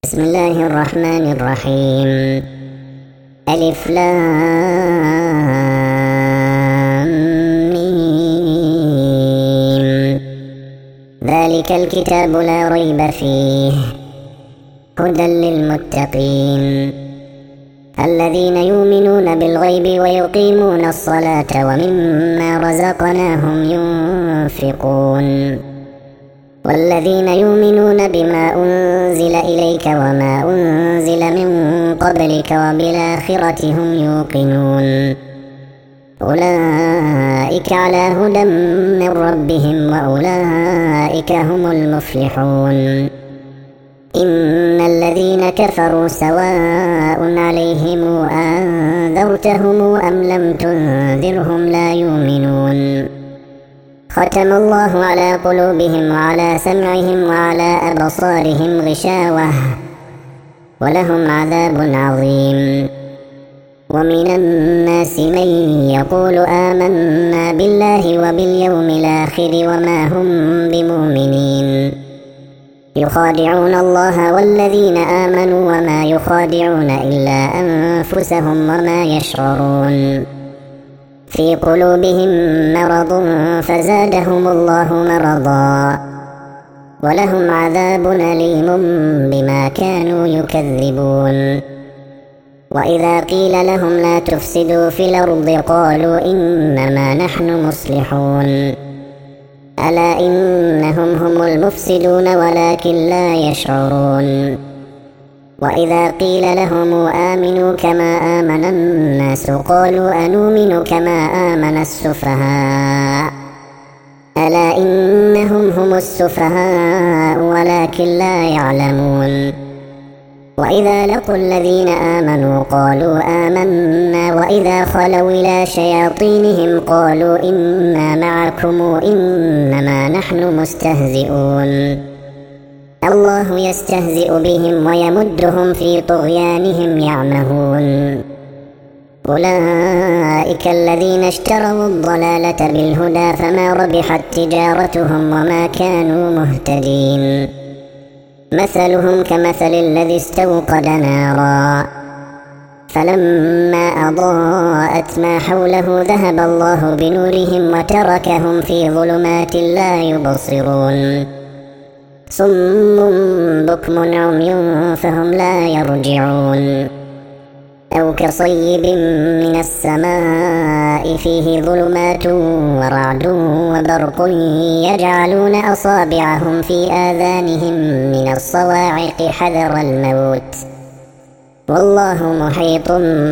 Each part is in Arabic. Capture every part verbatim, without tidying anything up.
بسم الله الرحمن الرحيم. ألف لام ميم. ذلك الكتاب لا ريب فيه هدى للمتقين الذين يؤمنون بالغيب ويقيمون الصلاة ومما رزقناهم ينفقون والذين يؤمنون بما أنزل إليك وما أنزل من قبلك وبالآخرة هم يوقنون أولئك على هدى من ربهم وأولئك هم المفلحون. إن الذين كفروا سواء عليهم أنذرتهم أم لم تنذرهم لا يؤمنون. ختم الله على قلوبهم وعلى سمعهم وعلى أبصارهم غشاوة ولهم عذاب عظيم. ومن الناس من يقول آمنا بالله وباليوم الآخر وما هم بمؤمنين يخادعون الله والذين آمنوا وما يخادعون إلا أنفسهم وما يشعرون. في قلوبهم مرض فزادهم الله مرضا ولهم عذاب أليم بما كانوا يكذبون. وإذا قيل لهم لا تفسدوا في الأرض قالوا إنما نحن مصلحون ألا إنهم هم المفسدون ولكن لا يشعرون. وإذا قيل لهم آمنوا كما آمن الناس قالوا أنؤمن كما آمن السفهاء ألا إنهم هم السفهاء ولكن لا يعلمون. وإذا لقوا الذين آمنوا قالوا آمنا وإذا خلوا إلى شياطينهم قالوا إنا معكم إنما نحن مستهزئون الله يستهزئ بهم ويمدهم في طغيانهم يعمهون. أولئك الذين اشتروا الضلالة بالهدى فما ربحت تجارتهم وما كانوا مهتدين. مثلهم كمثل الذي استوقد نارا فلما أضاءت ما حوله ذهب الله بنورهم وتركهم في ظلمات لا يبصرون صم بكم عمي فهم لا يرجعون. أو كصيب من السماء فيه ظلمات ورعد وبرق يجعلون أصابعهم في آذانهم من الصواعق حذر الموت والله محيط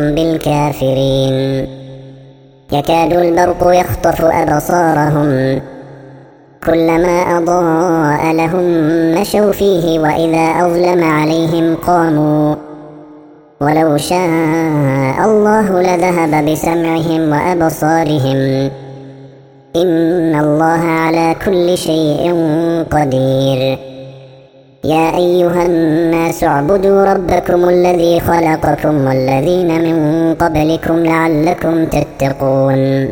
بالكافرين. يكاد البرق يخطف أبصارهم كلما أضاء لهم مشوا فيه وإذا أظلم عليهم قاموا ولو شاء الله لذهب بسمعهم وأبصارهم إن الله على كل شيء قدير. يا أيها الناس اعبدوا ربكم الذي خلقكم والذين من قبلكم لعلكم تتقون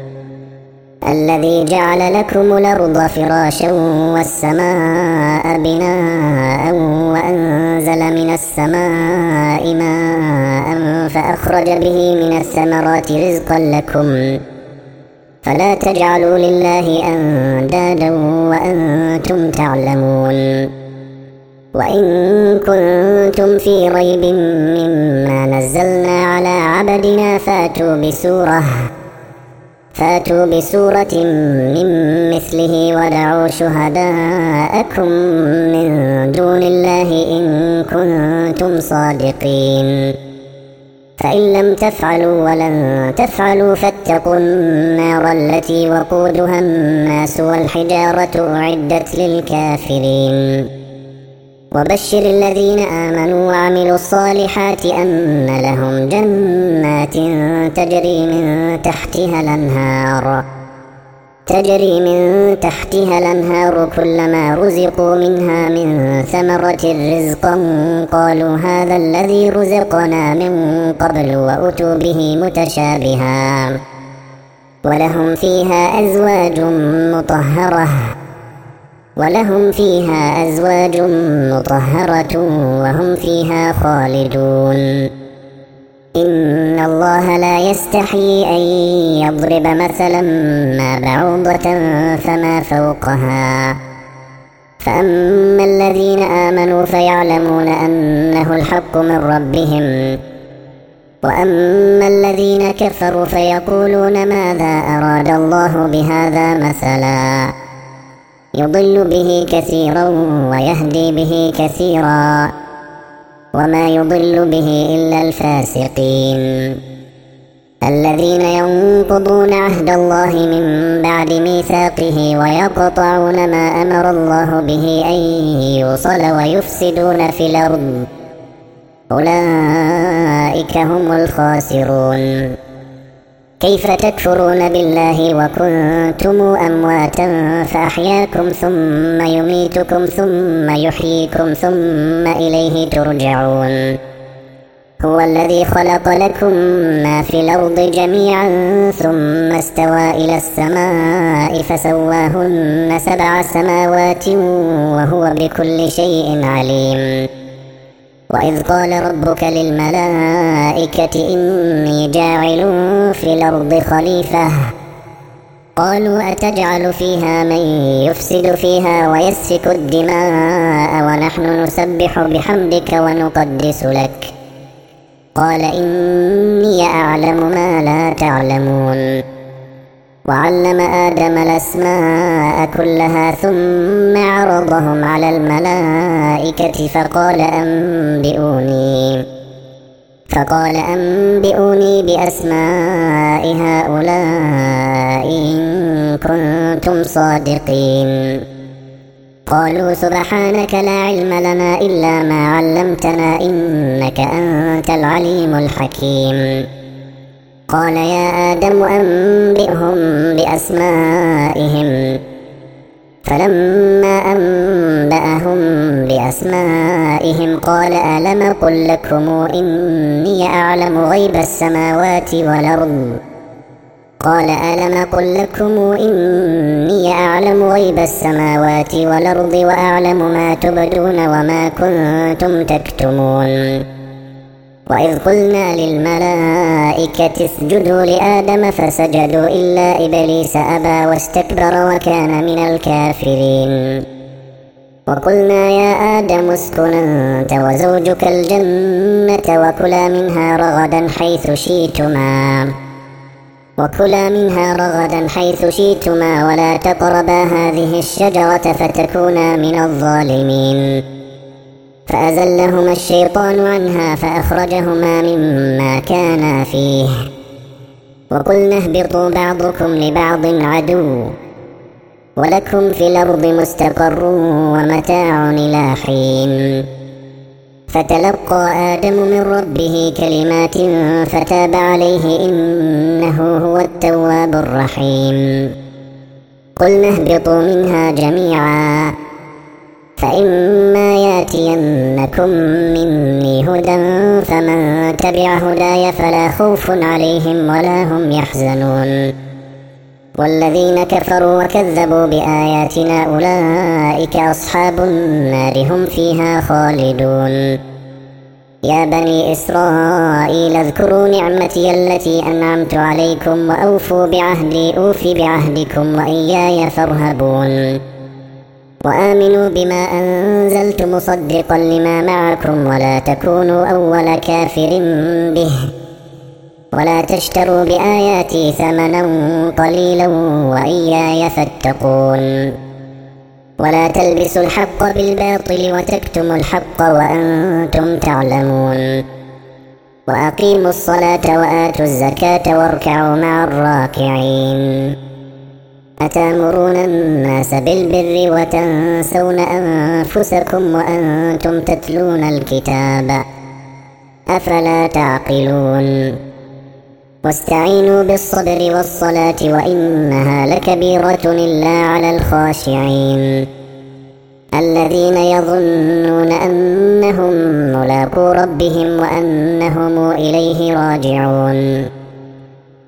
الذي جعل لكم الأرض فراشا والسماء بناء وأنزل من السماء ماء فأخرج به من الثمرات رزقا لكم فلا تجعلوا لله أندادا وأنتم تعلمون. وإن كنتم في ريب مما نزلنا على عبدنا فاتوا بسورة فاتوا بسورة من مثله ودعوا شهداءكم من دون الله إن كنتم صادقين فإن لم تفعلوا ولن تفعلوا فاتقوا النار التي وقودها الناس والحجارة أعدت للكافرين. وبشر الذين آمنوا وعملوا الصالحات أن لهم جنات تجري من تحتها الأنهار تجري من تحتها الأنهار كلما رزقوا منها من ثمرة رزقا قالوا هذا الذي رزقنا من قبل وأتوا به متشابها ولهم فيها أزواج مطهرة ولهم فيها أزواج مطهرة وهم فيها خالدون إن الله لا يستحيي أن يضرب مثلا ما بعوضة فما فوقها فأما الذين آمنوا فيعلمون أنه الحق من ربهم وأما الذين كفروا فيقولون ماذا أراد الله بهذا مثلا يضل به كثيرا ويهدي به كثيرا وما يضل به إلا الفاسقين الذين ينقضون عهد الله من بعد ميثاقه ويقطعون ما أمر الله به أن يوصل ويفسدون في الأرض أولئك هم الخاسرون كيف تكفرون بالله وكنتم أمواتا فأحياكم ثم يميتكم ثم يحييكم ثم إليه ترجعون هو الذي خلق لكم ما في الأرض جميعا ثم استوى إلى السماء فسواهن سبع سماوات وهو بكل شيء عليم وإذ قال ربك للملائكة إني جاعل في الأرض خليفة قالوا أتجعل فيها من يفسد فيها ويسفك الدماء ونحن نسبح بحمدك ونقدس لك قال إني أعلم ما لا تعلمون وعلم آدم الأسماء كلها ثم عرضهم على الملائكة فقال أنبئوني فقال أنبئوني بأسماء هؤلاء إن كنتم صادقين قالوا سبحانك لا علم لنا إلا ما علمتنا إنك أنت العليم الحكيم قال يا آدم أنبئهم بأسمائهم فلما أنبأهم بأسمائهم قال ألم قل لكم إني أعلم غيب السماوات والأرض قال ألم قل لكم إني أعلم غيب السماوات والأرض وأعلم ما تبدون وما كنتم تكتمون وإذ قلنا للملائكة اسجدوا لآدم فسجدوا إلا إبليس أبى واستكبر وكان من الكافرين وقلنا يا آدم اسكن أنت وزوجك الجنة وكلا منها رغدا حيث شئتما وكلا منها رغدا حيث شئتما ولا تقربا هذه الشجرة فتكونا من الظالمين فأزلهما الشيطان عنها فأخرجهما مما كانا فيه وقلنا اهبطوا بعضكم لبعض عدو ولكم في الأرض مستقر ومتاع إلى حين فتلقى آدم من ربه كلمات فتاب عليه إنه هو التواب الرحيم قلنا اهبطوا منها جميعا فإما ياتينكم مني هدى فمن تبع هداي فلا خوف عليهم ولا هم يحزنون والذين كفروا وكذبوا بآياتنا أولئك أصحاب النار هم فيها خالدون يا بني إسرائيل اذكروا نعمتي التي أنعمت عليكم وأوفوا بعهدي أوف بعهدكم وإياي فارهبون وآمنوا بما أنزلت مصدقا لما معكم ولا تكونوا أول كافر به ولا تشتروا بآياتي ثمنا قليلا وإياي فاتقون ولا تلبسوا الحق بالباطل وتكتموا الحق وأنتم تعلمون وأقيموا الصلاة وآتوا الزكاة واركعوا مع الراكعين أتأمرون الناس بالبر وتنسون أنفسكم وأنتم تتلون الكتاب أفلا تعقلون واستعينوا بالصبر والصلاة وإنها لكبيرة إلا على الخاشعين الذين يظنون أنهم ملاقو ربهم وأنهم إليه راجعون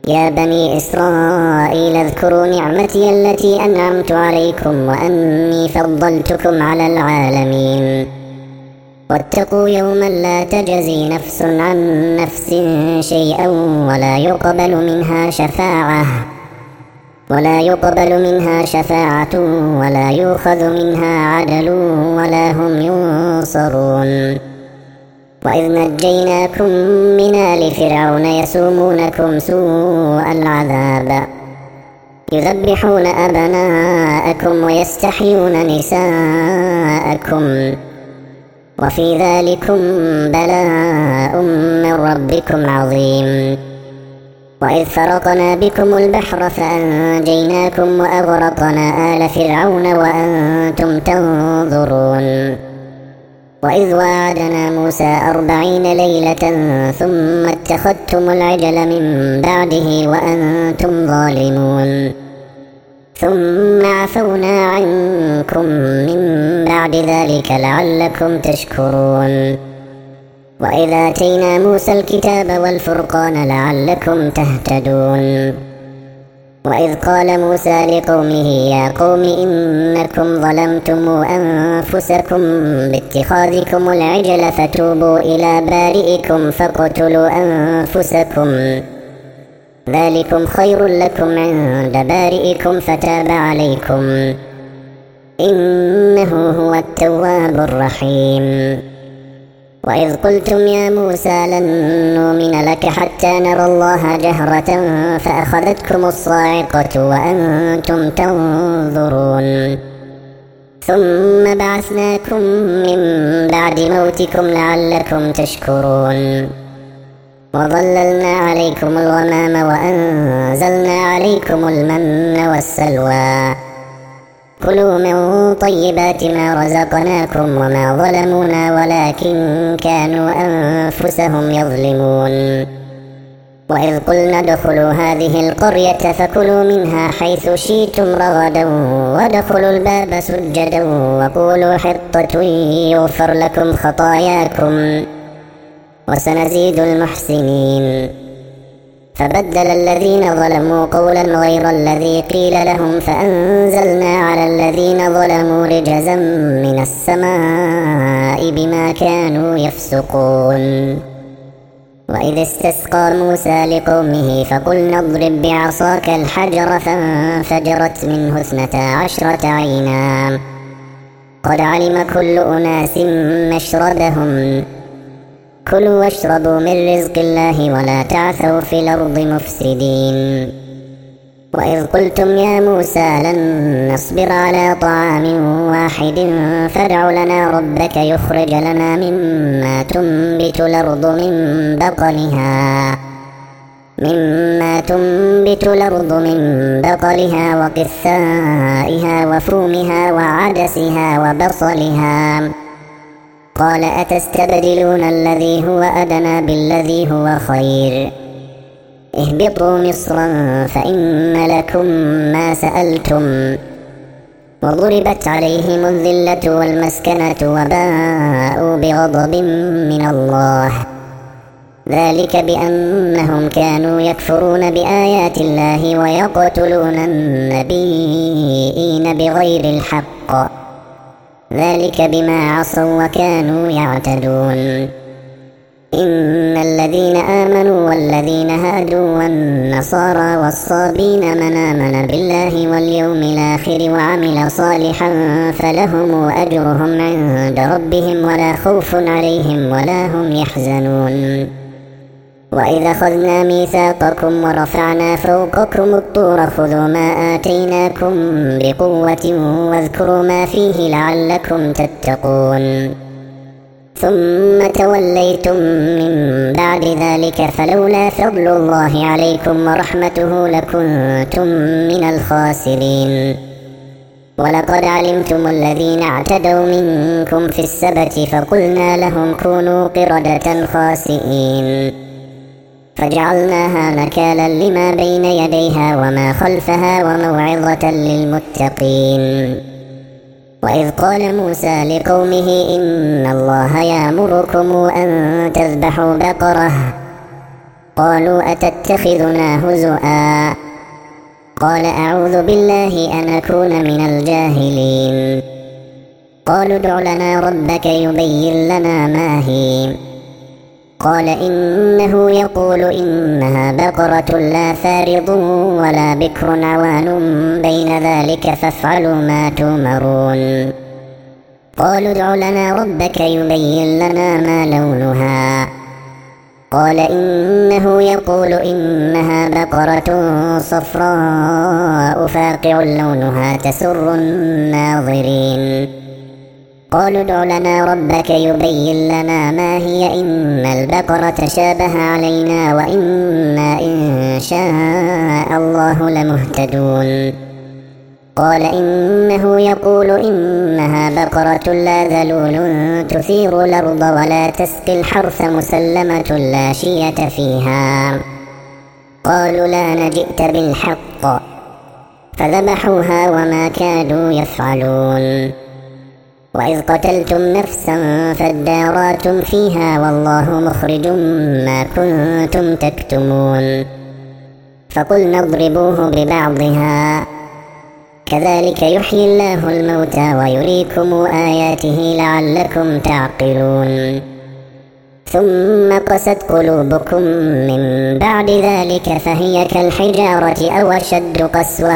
يا بني إسرائيل اذكروا نعمتي التي أنعمت عليكم وأني فضلتكم على العالمين واتقوا يوما لا تجزي نفس عن نفس شيئا ولا يقبل منها شفاعة ولا يقبل منها شفاعة ولا يؤخذ منها عدل ولا هم ينصرون. وإذ نجيناكم من آل فرعون يسومونكم سوء العذاب يذبحون أبناءكم ويستحيون نساءكم وفي ذلكم بلاء من ربكم عظيم. وإذ فرقنا بكم البحر فأنجيناكم وأغرقنا آل فرعون وأنتم تنظرون. وإذ وعدنا موسى أربعين ليلة ثم اتخذتم العجل من بعده وأنتم ظالمون ثم عفونا عنكم من بعد ذلك لعلكم تشكرون. وإذ آتينا موسى الكتاب والفرقان لعلكم تهتدون. وإذ قال موسى لقومه يا قوم إنكم ظلمتم أنفسكم باتخاذكم العجل فتوبوا إلى بارئكم فاقتلوا أنفسكم ذلكم خير لكم عند بارئكم فتاب عليكم إنه هو التواب الرحيم. وإذ قلتم يا موسى لن نؤمن لك حتى نرى الله جهرة فأخذتكم الصاعقة وأنتم تنظرون ثم بعثناكم من بعد موتكم لعلكم تشكرون. وظللنا عليكم الغمام وأنزلنا عليكم المن والسلوى كلوا من طيبات ما رزقناكم وما ظلمونا ولكن كانوا أنفسهم يظلمون. وإذ قلنا ادخلوا هذه القرية فكلوا منها حيث شئتم رغدا وادخلوا الباب سجدا وقولوا حطة يغفر لكم خطاياكم وسنزيد المحسنين. فبدل الذين ظلموا قولا غير الذي قيل لهم فأنزلنا على الذين ظلموا رجزا من السماء بما كانوا يفسقون. وإذ استسقى موسى لقومه فقلنا اضرب بعصاك الحجر فانفجرت منه اثنتا عشرة عينا قد علم كل أناس مشربهم كلوا واشربوا من رزق الله ولا تعثوا في الأرض مفسدين. وإذ قلتم يا موسى لن نصبر على طعام واحد فادع لنا ربك يخرج لنا مما تنبت الأرض من بقلها مما تنبت الأرض من بقلها وقثائها وفومها وعدسها وبصلها قال أتستبدلون الذي هو أدنى بالذي هو خير اهبطوا مصرا فإن لكم ما سألتم وضربت عليهم الذلة والمسكنة وباءوا بغضب من الله ذلك بأنهم كانوا يكفرون بآيات الله ويقتلون النبيين بغير الحق ذلك بما عصوا وكانوا يعتدون. إن الذين آمنوا والذين هادوا والنصارى والصابين من آمن بالله واليوم الآخر وعمل صالحا فلهم أجرهم عند ربهم ولا خوف عليهم ولا هم يحزنون. وإذا أخذنا ميثاقكم ورفعنا فوقكم الطور خذوا ما آتيناكم بقوة واذكروا ما فيه لعلكم تتقون ثم توليتم من بعد ذلك فلولا فضل الله عليكم ورحمته لكنتم من الخاسرين. ولقد علمتم الذين اعتدوا منكم في السبت فقلنا لهم كونوا قردة خاسئين فجعلناها نكالا لما بين يديها وما خلفها وموعظة للمتقين. وإذ قال موسى لقومه إن الله يأمركم أن تذبحوا بقرة قالوا أتتخذنا هزؤا قال أعوذ بالله أن أكون من الجاهلين قالوا ادع لنا ربك يبين لنا ما هي قال إنه يقول إنها بقرة لا فارض ولا بكر عوان بين ذلك فافعلوا ما تؤمرون قالوا ادع لنا ربك يبين لنا ما لونها قال إنه يقول إنها بقرة صفراء فاقع لونها تسر الناظرين قالوا ادع لنا ربك يبين لنا ما هي إن البقرة شابه علينا وإنا إن شاء الله لمهتدون قال إنه يقول إنها بقرة لا ذلول تثير الأرض ولا تسقي الحرث مسلمة لا شية فيها قالوا لا نجئت بالحق فذبحوها وما كادوا يفعلون وإذ قتلتم نفسا فادارأتم فيها والله مخرج ما كنتم تكتمون فقلنا اضربوه ببعضها كذلك يحيي الله الموتى ويريكم آياته لعلكم تعقلون ثم قست قلوبكم من بعد ذلك فهي كالحجارة أو أشد قسوة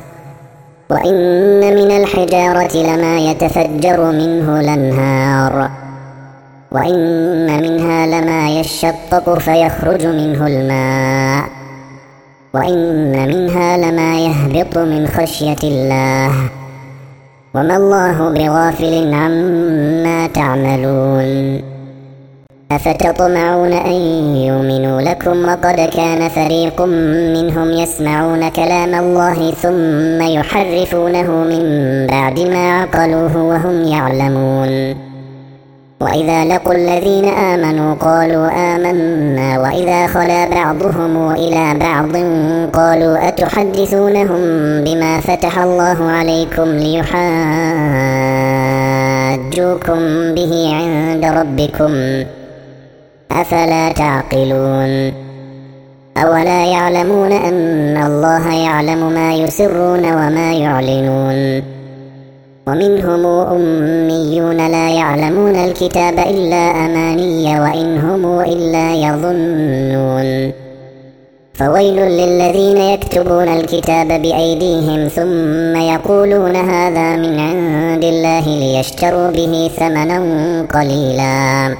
وإن من الحجارة لما يتفجر منه الأنهار وإن منها لما يشقق فيخرج منه الماء وإن منها لما يهبط من خشية الله وما الله بغافل عما تعملون أفتطمعون أن يؤمنوا لكم وقد كان فريق منهم يسمعون كلام الله ثم يحرفونه من بعد ما عقلوه وهم يعلمون وإذا لقوا الذين آمنوا قالوا آمنا وإذا خلا بعضهم إلى بعض قالوا أتحدثونهم بما فتح الله عليكم ليحاجوكم به عند ربكم أفلا تعقلون أولا يعلمون أن الله يعلم ما يسرون وما يعلنون ومنهم أميون لا يعلمون الكتاب إلا أماني وإن هم إلا يظنون فويل للذين يكتبون الكتاب بأيديهم ثم يقولون هذا من عند الله ليشتروا به ثمنا قليلا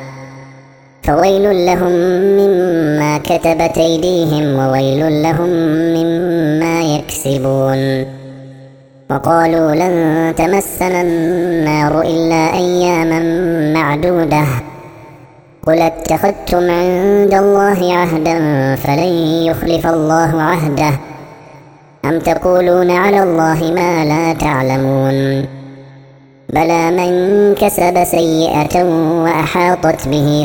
فويل لهم مما كتبت أيديهم وويل لهم مما يكسبون وقالوا لن تمسنا النار إلا أياما معدودة قل اتخذتم عند الله عهدا فلن يخلف الله عهده أم تقولون على الله ما لا تعلمون بلى من كسب سيئة وأحاطت به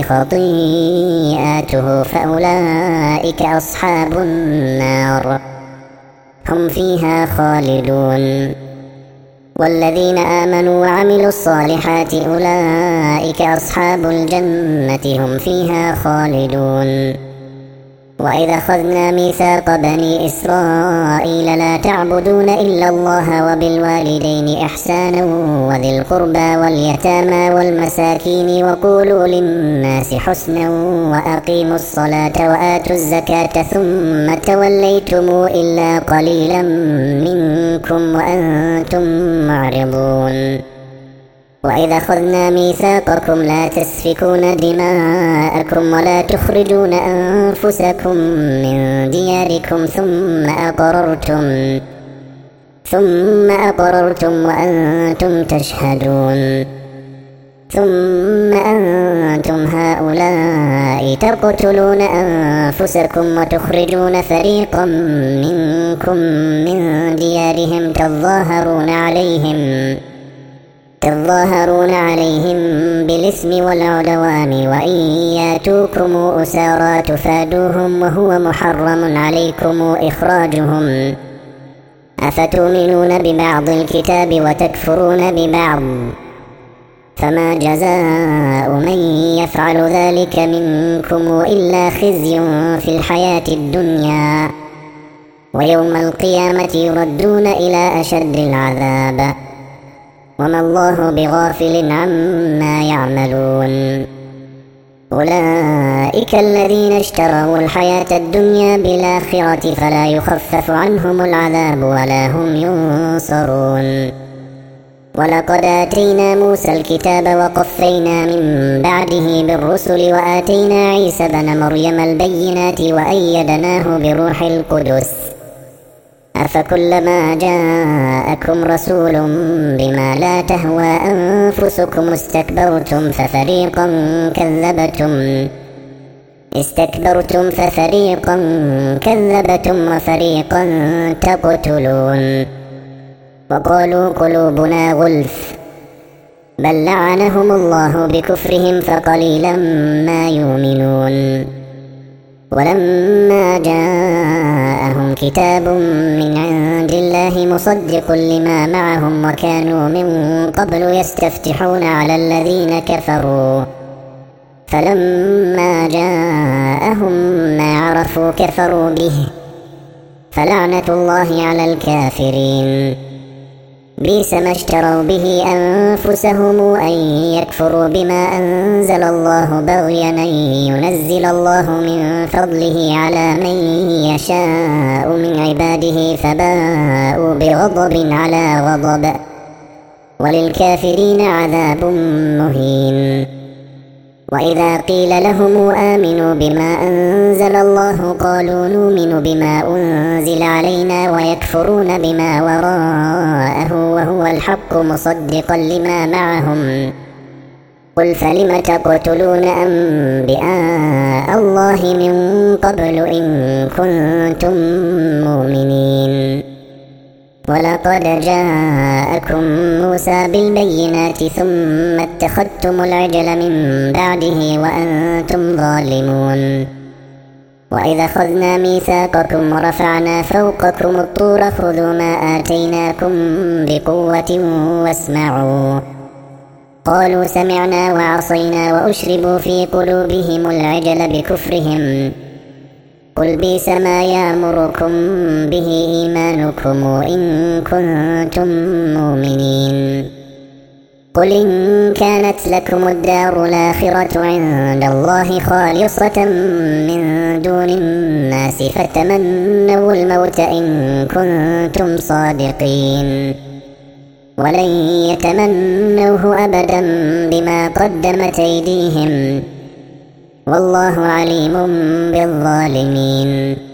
خطيئاته فأولئك أصحاب النار هم فيها خالدون والذين آمنوا وعملوا الصالحات أولئك أصحاب الجنة هم فيها خالدون وإذا أخذنا ميثاق بني إسرائيل لا تعبدون إلا الله وبالوالدين إحسانا وذي القربى واليتامى والمساكين وقولوا للناس حسنا وأقيموا الصلاة وآتوا الزكاة ثم توليتم إلا قليلا منكم وأنتم معرضون وإذا أخذنا ميثاقكم لا تسفكون دماءكم ولا تخرجون أنفسكم من دياركم ثم أقررتم ثم أقررتم وأنتم تشهدون ثم أنتم هؤلاء تقتلون أنفسكم وتخرجون فريقا منكم من ديارهم تظاهرون عليهم تظاهرون عليهم بالإثم والعدوان وإن ياتوكم أسارى تفادوهم وهو محرم عليكم إخراجهم أفتؤمنون ببعض الكتاب وتكفرون ببعض فما جزاء من يفعل ذلك منكم إلا خزي في الحياة الدنيا ويوم القيامة يردون إلى أشد العذاب وما الله بغافل عما يعملون. أولئك الذين اشتروا الحياة الدنيا بالآخرة فلا يخفف عنهم العذاب ولا هم ينصرون. ولقد آتينا موسى الكتاب وقفينا من بعده بالرسل وآتينا عيسى بن مريم البينات وأيدناه بروح القدس أفكلما جاءكم رسول بما لا تهوى أنفسكم استكبرتم ففريقا كذبتم استكبرتم ففريقا كذبتم وفريقا تقتلون. وقالوا قلوبنا غلف بل لعنهم الله بكفرهم فقليلا ما يؤمنون. ولما جاءهم كتاب من عند الله مصدق لما معهم وكانوا من قبل يستفتحون على الذين كفروا فلما جاءهم ما عرفوا كفروا به فلعنة الله على الكافرين. بئس ما اشتروا به أنفسهم أن يكفروا بما أنزل الله بغيا أن ينزل الله من فضله على من يشاء من عباده فباءوا بغضب على غضب وللكافرين عذاب مهين. وإذا قيل لهم آمنوا بما أنزل الله قالوا نؤمن بما أنزل علينا ويكفرون بما وراءه وهو الحق مصدقا لما معهم. قل فلم تقتلون أنبياء الله من قبل إن كنتم مؤمنين. ولقد جاءكم موسى بالبينات ثم اتخذتم العجل من بعده وأنتم ظالمون. وإذا أخذنا ميثاقكم ورفعنا فوقكم الطور خذوا ما آتيناكم بقوة واسمعوا قالوا سمعنا وعصينا وأشربوا في قلوبهم العجل بكفرهم قل بئس ما يأمركم به إيمانكم إن كنتم مؤمنين. قل إن كانت لكم الدار الآخرة عند الله خالصة من دون الناس فتمنوا الموت إن كنتم صادقين ولن يتمنوه أبدا بما قدمت أيديهم والله عليم بالظالمين.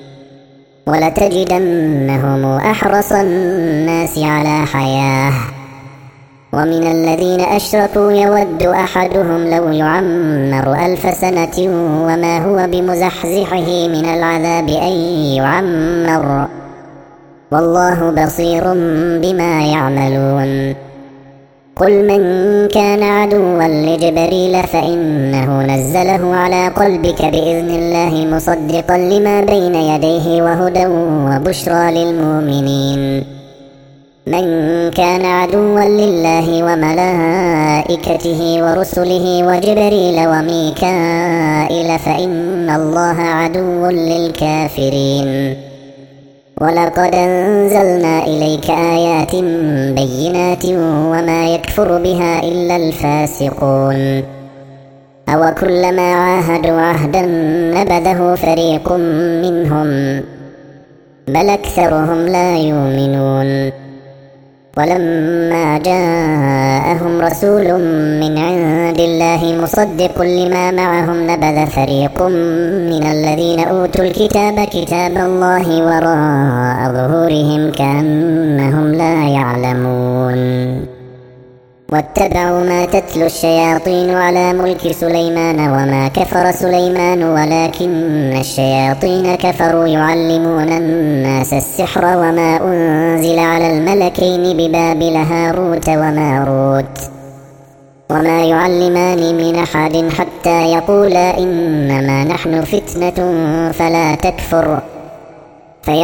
ولتجدنهم أحرص الناس على حياة ومن الذين أشركوا يود أحدهم لو يعمر ألف سنة وما هو بمزحزحه من العذاب أن يعمر والله بصير بما يعملون. قل من كان عدوا لجبريل فإنه نزله على قلبك بإذن الله مصدقا لما بين يديه وهدى وبشرى للمؤمنين. من كان عدوا لله وملائكته ورسله وجبريل وميكائيل فإن الله عدو للكافرين. ولقد أنزلنا إليك آيات بينات وما يكفر بها إلا الفاسقون. أو كلما عاهدوا عهدا نبذه فريق منهم بل أكثرهم لا يؤمنون. ولما جاءهم رسول من عند الله مصدق لما معهم نبذ فريق من الذين أوتوا الكتاب كتاب الله وراء ظهورهم كأنهم لا يعلمون. واتبعوا ما تتلو الشياطين على ملك سليمان وما كفر سليمان ولكن الشياطين كفروا يعلمون الناس السحر وما أنزل على الملكين ببابل هاروت وماروت وما يعلمان من أحد حتى يقولا إنما نحن فتنة فلا تكفر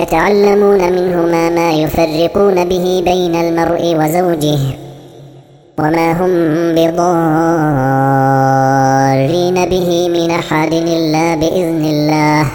فيتعلمون منهما ما يفرقون به بين المرء وزوجه وما هم بضارين به من أحد إلا بإذن الله،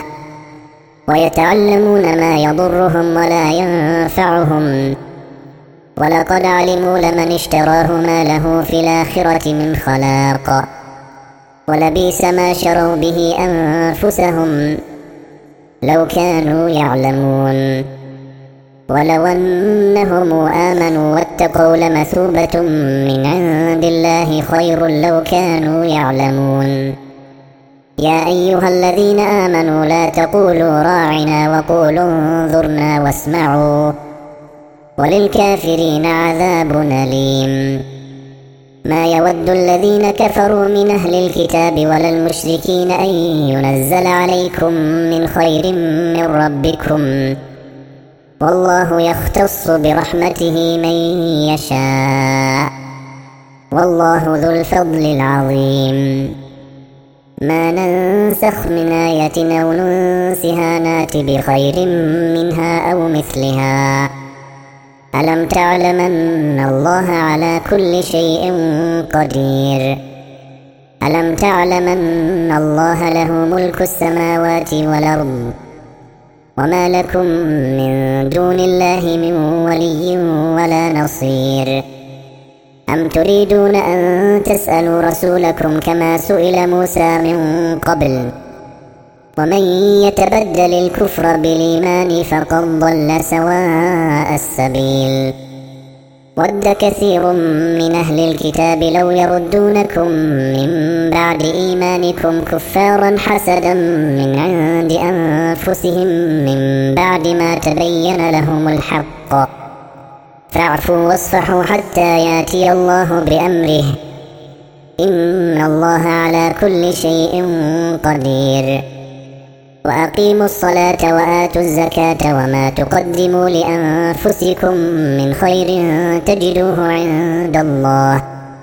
ويتعلمون ما يضرهم ولا ينفعهم، ولقد علموا لمن اشتراه ما له في الآخرة من خلاق، ولبئس ما شروا به أنفسهم لو كانوا يعلمون. ولو أنهم آمنوا واتقوا لمثوبة من عند الله خير لو كانوا يعلمون. يا أيها الذين آمنوا لا تقولوا راعنا وقولوا انظرنا واسمعوا وللكافرين عذاب أليم. ما يود الذين كفروا من أهل الكتاب ولا المشركين أن ينزل عليكم من خير من ربكم، والله يختص برحمته من يشاء، والله ذو الفضل العظيم. ما ننسخ من آية أو ننسها نات بخير منها أو مثلها. ألم تعلم أن الله على كل شيء قدير؟ ألم تعلم أن الله له ملك السماوات والأرض، وما لكم من دون الله من ولي ولا نصير؟ أم تريدون أن تسألوا رسولكم كما سئل موسى من قبل؟ ومن يتبدل الكفر بالإيمان فقد ضل سواء السبيل. ود كثير من أهل الكتاب لو يردونكم من بعد إيمانكم كفارا حسدا من عند أنفسهم من بعد ما تبين لهم الحق، فاعفوا واصفحوا حتى يأتي الله بأمره، إن الله على كل شيء قدير. وأقيموا الصلاة وآتوا الزكاة وما تقدموا لأنفسكم من خير تجدوه عند الله،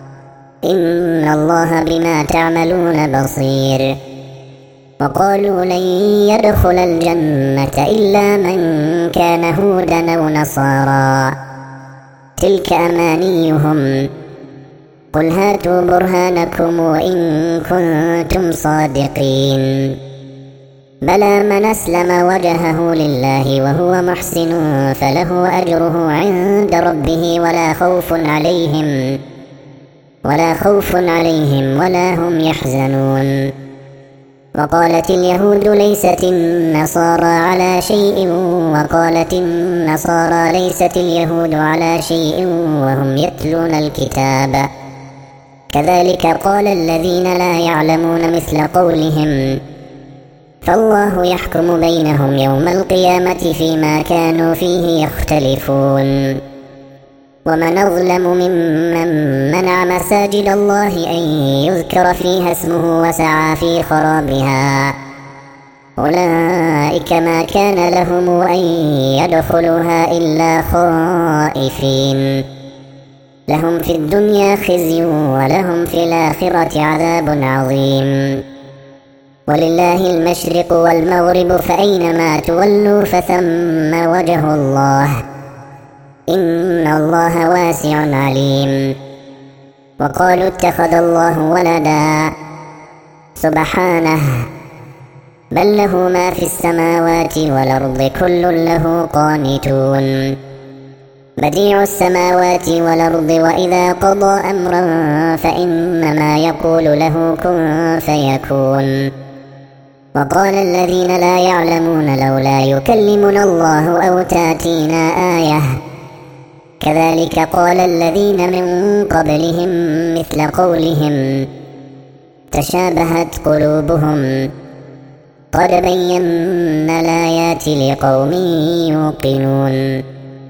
إن الله بما تعملون بصير. وقالوا لن يدخل الجنة إلا من كان هودا أو نصارى، تلك أمانيهم، قل هاتوا برهانكم إن كنتم صادقين. بلى من أسلم وجهه لله وهو محسن فله أجره عند ربه ولا خوف عليهم ولا خوف عليهم ولا هم يحزنون. وقالت اليهود ليست النصارى على شيء وقالت النصارى ليست اليهود على شيء وهم يتلون الكتاب، كذلك قال الذين لا يعلمون مثل قولهم، فالله يحكم بينهم يوم القيامة فيما كانوا فيه يختلفون. ومن أظلم ممن منع مساجد الله أن يذكر فيها اسمه وسعى في خرابها، أولئك ما كان لهم أن يدخلوها إلا خائفين، لهم في الدنيا خزي ولهم في الآخرة عذاب عظيم. ولله المشرق والمغرب فأينما تولوا فثم وجه الله، إن الله واسع عليم. وقالوا اتخذ الله ولدا، سبحانه، بل له ما في السماوات والأرض كل له قانتون. بديع السماوات والأرض وإذا قضى أمرا فإنما يقول له كن فيكون. وقال الذين لا يعلمون لولا يكلمنا الله أو تأتينا آية، كذلك قال الذين من قبلهم مثل قولهم تشابهت قلوبهم، قد بينا الآيات لقوم يوقنون.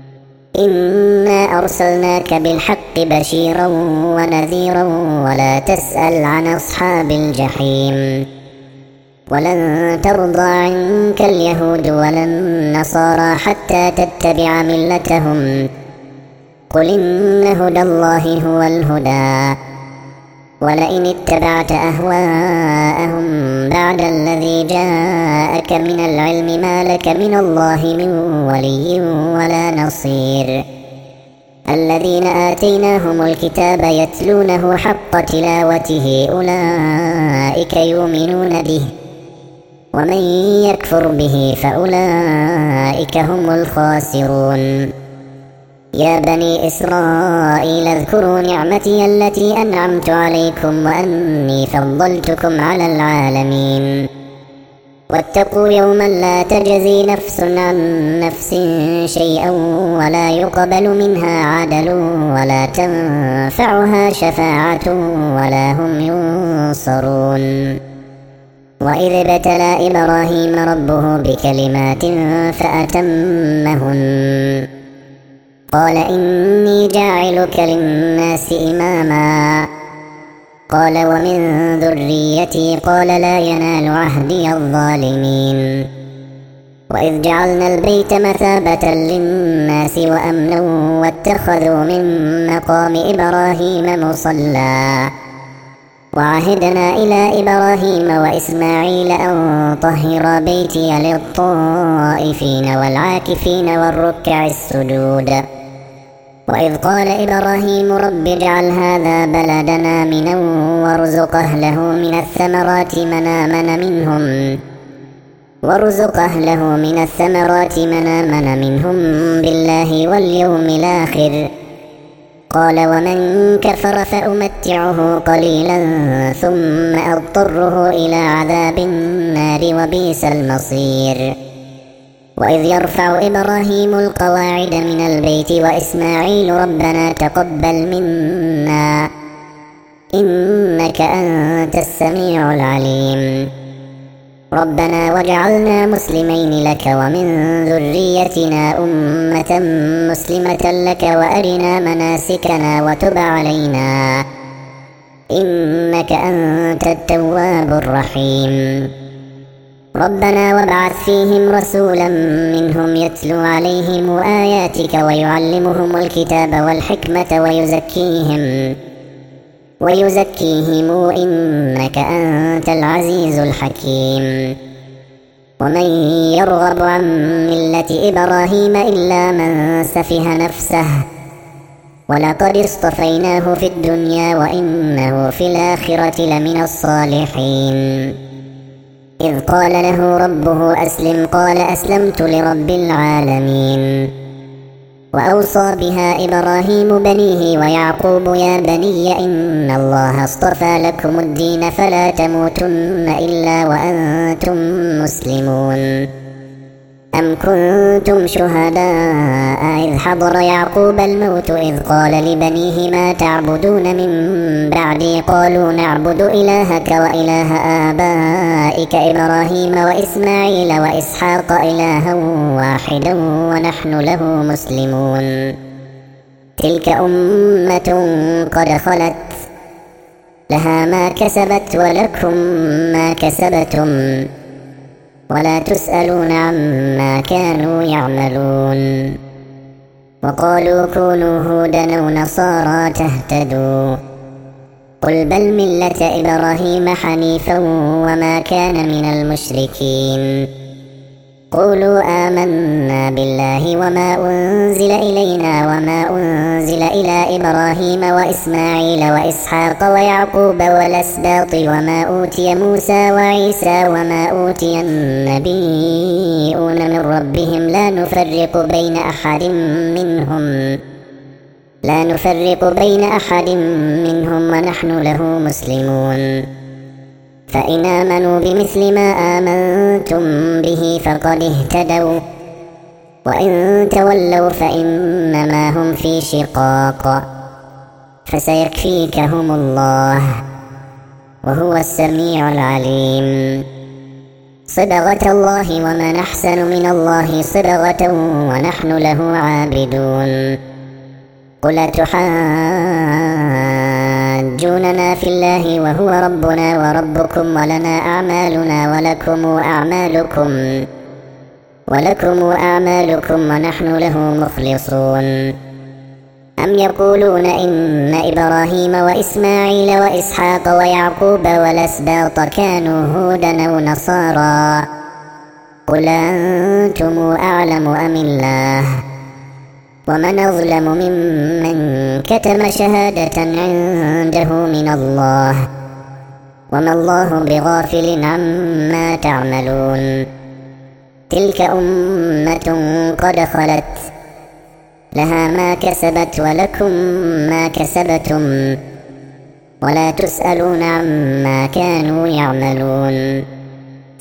إنا أرسلناك بالحق بشيرا ونذيرا ولا تسأل عن أصحاب الجحيم. ولن ترضى عنك اليهود ولا النصارى حتى تتبع ملتهم، قل إن هدى الله هو الهدى، ولئن اتبعت أهواءهم بعد الذي جاءك من العلم ما لك من الله من ولي ولا نصير. الذين آتيناهم الكتاب يتلونه حق تلاوته أولئك يؤمنون به ومن يكفر به فأولئك هم الخاسرون. يا بني إسرائيل اذكروا نعمتي التي أنعمت عليكم وأني فضلتكم على العالمين. واتقوا يوما لا تجزي نفس عن نفس شيئا ولا يقبل منها عدل ولا تنفعها شفاعة ولا هم ينصرون. وإذ ابتلى إبراهيم ربه بكلمات فأتمهن قال إني جاعلك للناس إماما قال ومن ذريتي قال لا ينال عهدي الظالمين. وإذ جعلنا البيت مثابة للناس وأمنا واتخذوا من مقام إبراهيم مصلى وعهدنا إلى إبراهيم وإسماعيل أن طهر بيتي للطائفين والعاكفين والركع السجود. وإذ قال إبراهيم رب اجعل هذا بلدنا آمنا وارزق أهله من الثمرات من آمن منهم وارزق أهله من الثمرات من آمن منهم بالله واليوم الآخر قال ومن كفر فأمتعه قليلا ثم أضطره إلى عذاب النار وبئس المصير. وإذ يرفع إبراهيم القواعد من البيت وإسماعيل ربنا تقبل منا إنك أنت السميع العليم. ربنا واجعلنا مسلمين لك ومن ذريتنا أمة مسلمة لك وأرنا مناسكنا وتب علينا إنك أنت التواب الرحيم. ربنا وابعث فيهم رسولا منهم يتلو عليهم آياتك ويعلمهم الكتاب والحكمة ويزكيهم ويزكيهم إنك أنت العزيز الحكيم. ومن يرغب عن ملة إبراهيم إلا من سفه نفسه ولقد اصطفيناه في الدنيا وإنه في الآخرة لمن الصالحين. إذ قال له ربه أسلم قال أسلمت لرب العالمين. وأوصى بها إبراهيم بنيه ويعقوب يا بني إن الله اصطفى لكم الدين فلا تموتن إلا وأنتم مسلمون. أم كنتم شهداء إذ حضر يعقوب الموت إذ قال لبنيه ما تعبدون من بعدي قالوا نعبد إلهك وإله آبائك إبراهيم وإسماعيل وإسحاق إلها واحدا ونحن له مسلمون. تلك أمة قد خلت لها ما كسبت ولكم ما كسبتم ولا تسألون عما كانوا يعملون. وقالوا كونوا هودا أو نصارى تهتدوا قل بل ملة إبراهيم حنيفا وما كان من المشركين. قولوا آمنا بالله وما أنزل إلينا وما أنزل إلى إبراهيم وإسماعيل وإسحاق ويعقوب والأسباط وما أوتي موسى وعيسى وما أوتي النبيون من ربهم لا نفرق بين أحد منهم لا نفرق بين أحد منهم ونحن له مسلمون. فإن آمنوا بمثل ما آمنتم به فقد اهتدوا وإن تولوا فإنما هم في شقاق فسيكفيكهم الله وهو السميع العليم. صبغة الله ومن أحسن من الله صبغة ونحن له عابدون. قل أتحاجوننا في الله وهو ربنا وربكم ولنا أعمالنا ولكم أعمالكم ولكم أعمالكم ونحن له مخلصون. أم يقولون إن إبراهيم وإسماعيل وإسحاق ويعقوب والأسباط كانوا هودا أو نصارى قل أنتم أعلم أم الله ومن أظلم ممن كتم شهادة عنده من الله وما الله بغافل عما تعملون. تلك أمة قد خلت لها ما كسبت ولكم ما كسبتم ولا تسألون عما كانوا يعملون.